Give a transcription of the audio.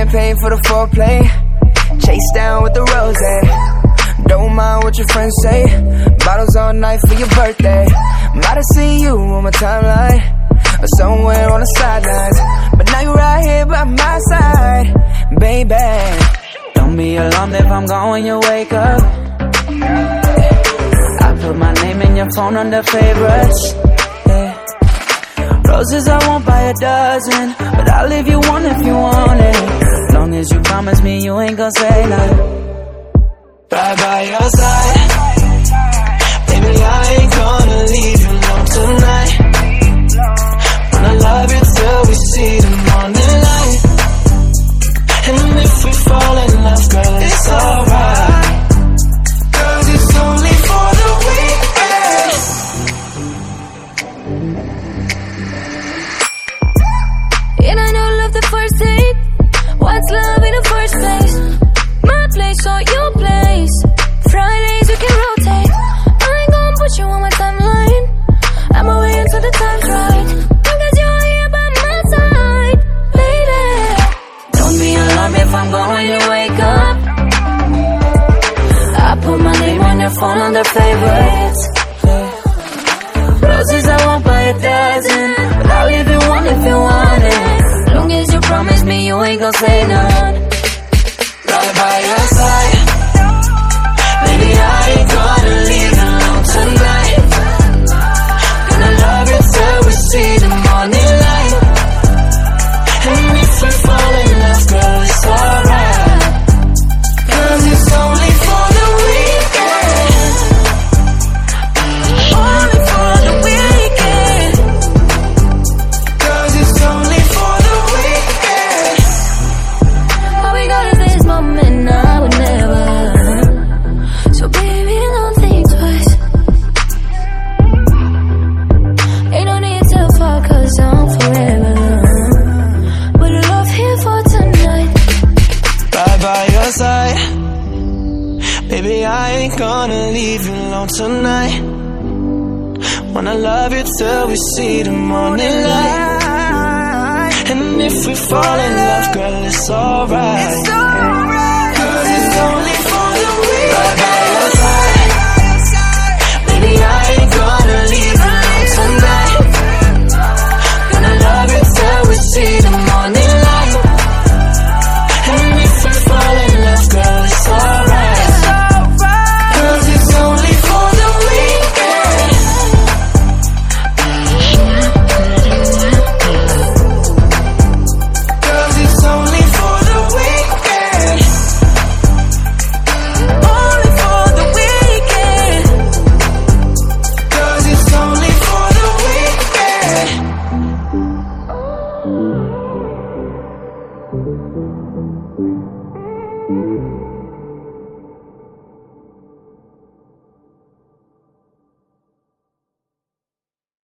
champagne for the foreplay. Chase down with the rosé. Don't mind what your friends say. Bottles all night for your birthday. Might have seen you on my timeline or somewhere on the sidelines, but now you're right here by my side, baby. Don't be alarmed if I'm gone when you wake up. I put my name in your phone under favorites, yeah. Roses I won't buy a dozen, but I'll leave you one if you want it. Long as you promise me you ain't gon' say nothing. Right by your side, baby, I ain't gonna leave you alone tonight. Wanna love you till we see the morning light. And if we fall in love, girl, it's alright. 'Cause it's only for the weekend. And I know love the first date. What's love in the first place? My place or your place? Fridays we can rotate. I ain't gon' put you on my timeline. I'm away until the time's right. Long as you're here by my side, baby. Don't be alarmed if I'm gone when you wake up. I put my name on your phone under favorites, yeah. Roses I won't buy a dozen, but I'll leave you one if you want it. Long as you promise me you ain't gon' say none. Right by your side, baby, I ain't gonna leave you alone tonight. Gonna love you till we see the morning light. And if we fall in love, girl, it's alright. 'Cause it's only for the weekend. Only for the weekend. 'Cause it's only for the weekend. All we got is this moment, now and never. So baby, don't think twice. Ain't no need to fuck 'cause I'm forever. But I love here for tonight. Right by your side, baby, I ain't gonna leave you alone tonight. Wanna love you till we see the morning light. And if we fall in love, girl, it's alright.